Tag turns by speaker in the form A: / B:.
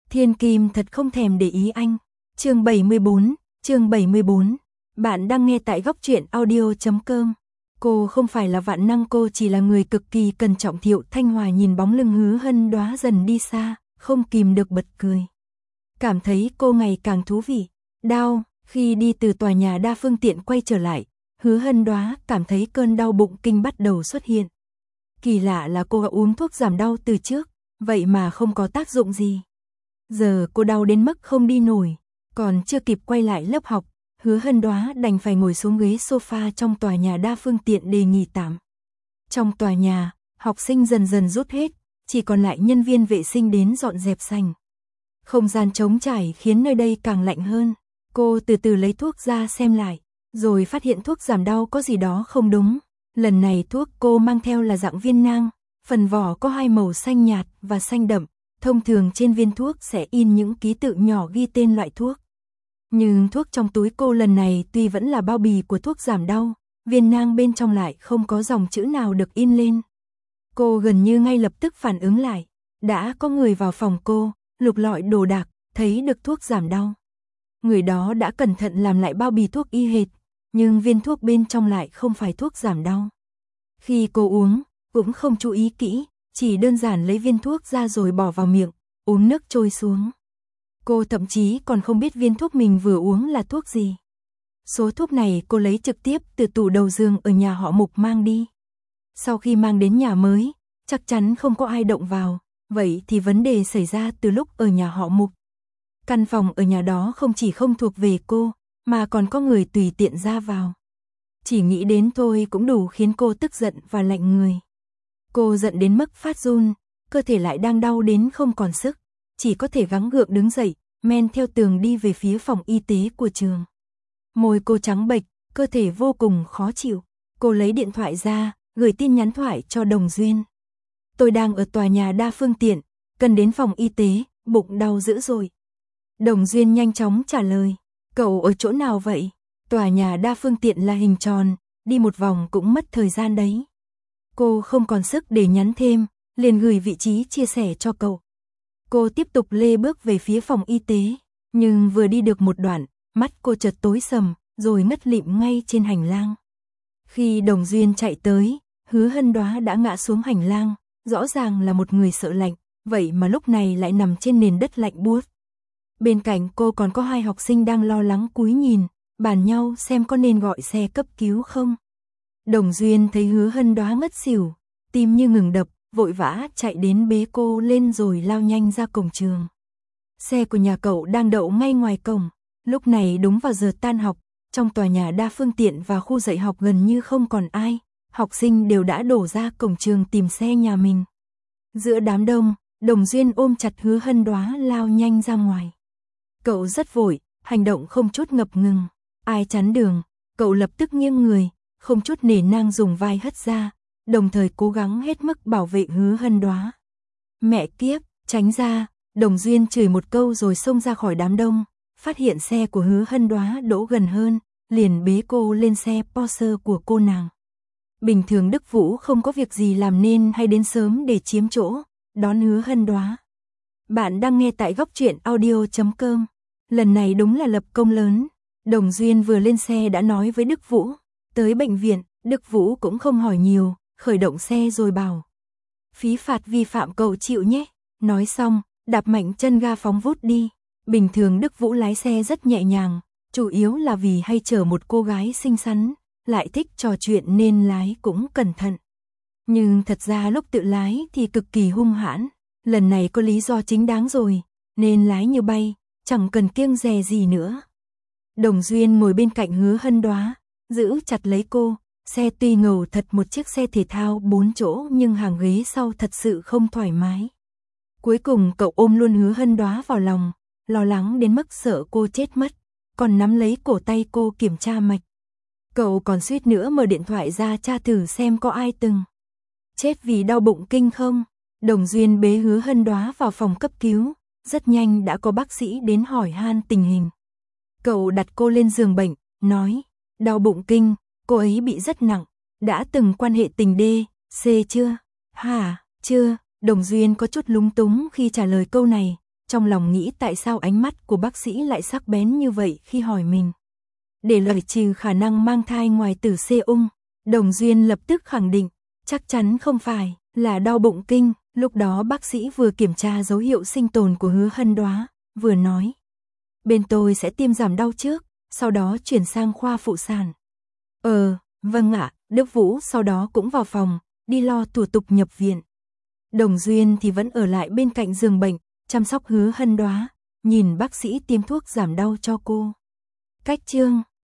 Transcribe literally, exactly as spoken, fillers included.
A: Thiên Kim thật không thèm để ý anh. Chương bảy mươi bốn, chương bảy mươi bốn. Bạn đang nghe tại góc truyện audio chấm com. Cô không phải là vạn năng, cô chỉ là người cực kỳ cẩn trọng. Thiệu Thanh Hòa nhìn bóng lưng Hứa Hân Đóa dần đi xa, không kìm được bật cười. Cảm thấy cô ngày càng thú vị. Đau, khi đi từ tòa nhà đa phương tiện quay trở lại, Hứa Hân Đóa cảm thấy cơn đau bụng kinh bắt đầu xuất hiện. Kỳ lạ là cô đã uống thuốc giảm đau từ trước, vậy mà không có tác dụng gì. Giờ cô đau đến mức không đi nổi, còn chưa kịp quay lại lớp học, Hứa Hân Đóa đành phải ngồi xuống ghế sofa trong tòa nhà đa phương tiện để nghỉ tạm. Trong tòa nhà, học sinh dần dần rút hết, chỉ còn lại nhân viên vệ sinh đến dọn dẹp sành. Không gian trống trải khiến nơi đây càng lạnh hơn. Cô từ từ lấy thuốc ra xem lại, rồi phát hiện thuốc giảm đau có gì đó không đúng. Lần này thuốc cô mang theo là dạng viên nang, phần vỏ có hai màu xanh nhạt và xanh đậm. Thông thường trên viên thuốc sẽ in những ký tự nhỏ ghi tên loại thuốc. Nhưng thuốc trong túi cô lần này tuy vẫn là bao bì của thuốc giảm đau, viên nang bên trong lại không có dòng chữ nào được in lên. Cô gần như ngay lập tức phản ứng lại, đã có người vào phòng cô, lục lọi đồ đạc, thấy được thuốc giảm đau. Người đó đã cẩn thận làm lại bao bì thuốc y hệt, nhưng viên thuốc bên trong lại không phải thuốc giảm đau. Khi cô uống, cũng không chú ý kỹ, chỉ đơn giản lấy viên thuốc ra rồi bỏ vào miệng, uống nước trôi xuống. Cô thậm chí còn không biết viên thuốc mình vừa uống là thuốc gì. Số thuốc này cô lấy trực tiếp từ tủ đầu giường ở nhà họ Mục mang đi. Sau khi mang đến nhà mới, chắc chắn không có ai động vào, vậy thì vấn đề xảy ra từ lúc ở nhà họ Mục. Căn phòng ở nhà đó không chỉ không thuộc về cô, mà còn có người tùy tiện ra vào. Chỉ nghĩ đến thôi cũng đủ khiến cô tức giận và lạnh người. Cô giận đến mức phát run, cơ thể lại đang đau đến không còn sức, chỉ có thể gắng gượng đứng dậy, men theo tường đi về phía phòng y tế của trường. Môi cô trắng bệch, cơ thể vô cùng khó chịu. Cô lấy điện thoại ra, gửi tin nhắn thoại cho Đồng Duyên. Tôi đang ở tòa nhà đa phương tiện, cần đến phòng y tế, bụng đau dữ rồi. Đồng Duyên nhanh chóng trả lời, cậu ở chỗ nào vậy? Tòa nhà đa phương tiện là hình tròn, đi một vòng cũng mất thời gian đấy. Cô không còn sức để nhắn thêm, liền gửi vị trí chia sẻ cho cậu. Cô tiếp tục lê bước về phía phòng y tế, nhưng vừa đi được một đoạn, mắt cô chợt tối sầm, rồi ngất lịm ngay trên hành lang. Khi Đồng Duyên chạy tới, Hứa Hân Đóa đã ngã xuống hành lang, rõ ràng là một người sợ lạnh, vậy mà lúc này lại nằm trên nền đất lạnh buốt. Bên cạnh cô còn có hai học sinh đang lo lắng cúi nhìn, bàn nhau xem có nên gọi xe cấp cứu không. Đồng Duyên thấy Hứa Hân Đóa ngất xỉu, tim như ngừng đập, vội vã chạy đến bế cô lên rồi lao nhanh ra cổng trường. Xe của nhà cậu đang đậu ngay ngoài cổng, lúc này đúng vào giờ tan học, trong tòa nhà đa phương tiện và khu dạy học gần như không còn ai, học sinh đều đã đổ ra cổng trường tìm xe nhà mình. Giữa đám đông, Đồng Duyên ôm chặt Hứa Hân Đóa lao nhanh ra ngoài. Cậu rất vội, hành động không chút ngập ngừng, ai chắn đường, cậu lập tức nghiêng người, không chút nể nang dùng vai hất ra, đồng thời cố gắng hết mức bảo vệ Hứa Hân Đóa. Mẹ kiếp, tránh ra, Đồng Duyên chửi một câu rồi xông ra khỏi đám đông, phát hiện xe của Hứa Hân Đóa đỗ gần hơn, liền bế cô lên xe Porsche của cô nàng. Bình thường Đức Vũ không có việc gì làm nên hay đến sớm để chiếm chỗ, đón Hứa Hân Đóa. Bạn đang nghe tại góc truyện audio chấm com. Lần này đúng là lập công lớn. Đồng Duyên vừa lên xe đã nói với Đức Vũ. Tới bệnh viện, Đức Vũ cũng không hỏi nhiều, khởi động xe rồi bảo. Phí phạt vi phạm cậu chịu nhé. Nói xong, đạp mạnh chân ga phóng vút đi. Bình thường Đức Vũ lái xe rất nhẹ nhàng, chủ yếu là vì hay chở một cô gái xinh xắn, lại thích trò chuyện nên lái cũng cẩn thận. Nhưng thật ra lúc tự lái thì cực kỳ hung hãn. Lần này có lý do chính đáng rồi, nên lái như bay, chẳng cần kiêng dè gì nữa. Đồng Duyên ngồi bên cạnh Hứa Hân Đóa, giữ chặt lấy cô. Xe tuy ngầu thật một chiếc xe thể thao bốn chỗ nhưng hàng ghế sau thật sự không thoải mái. Cuối cùng cậu ôm luôn Hứa Hân Đóa vào lòng, lo lắng đến mức sợ cô chết mất, còn nắm lấy cổ tay cô kiểm tra mạch. Cậu còn suýt nữa mở điện thoại ra tra thử xem có ai từng chết vì đau bụng kinh không. Đồng Duyên bế Hứa Hân Đóa vào phòng cấp cứu, rất nhanh đã có bác sĩ đến hỏi han tình hình. Cậu đặt cô lên giường bệnh, nói, đau bụng kinh, cô ấy bị rất nặng, đã từng quan hệ tình D, C chưa? Hả, chưa, Đồng Duyên có chút lúng túng khi trả lời câu này, trong lòng nghĩ tại sao ánh mắt của bác sĩ lại sắc bén như vậy khi hỏi mình. Để loại trừ khả năng mang thai ngoài tử xê ung, Đồng Duyên lập tức khẳng định, chắc chắn không phải, là đau bụng kinh. Lúc đó bác sĩ vừa kiểm tra dấu hiệu sinh tồn của Hứa Hân Đoá, vừa nói. Bên tôi sẽ tiêm giảm đau trước, sau đó chuyển sang khoa phụ sản. Ờ, vâng ạ, Đức Vũ sau đó cũng vào phòng, đi lo thủ tục nhập viện. Đồng Duyên thì vẫn ở lại bên cạnh giường bệnh, chăm sóc Hứa Hân Đoá, nhìn bác sĩ tiêm thuốc giảm đau cho cô. Cách chương